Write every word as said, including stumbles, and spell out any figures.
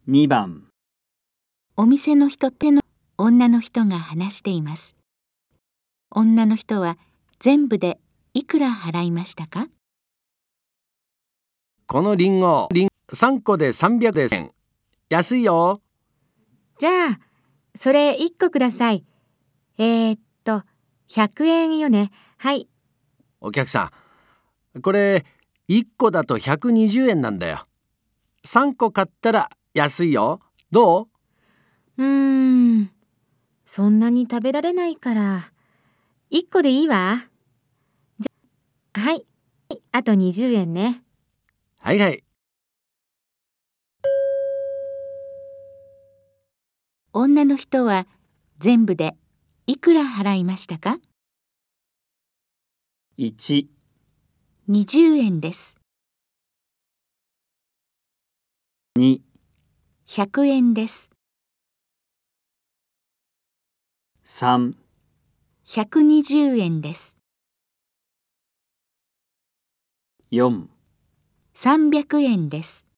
にばん。 お店の人っての女の人が話しています。女の人は全部でいくら払いましたか？ このリンゴ、リンさんこでさんびゃくえん。安いよ。 じゃあ、それいっこください。えー、っと、ひゃくえんよね。はい。 お客さん、これいっこだとひゃくにじゅうえんなんだよ。さんこ買ったら安いよ。どう？ うーん、そんなに食べられないから、いっこでいいわ。じゃ、はい。あとにじゅうえんね。 はいはい。 女の人は全部でいくら払いましたか？ いち、 にじゅうえんです。 に、 ひゃくえんです。 さん、 ひゃくにじゅうえんです。 よん、 さんびゃくえんです。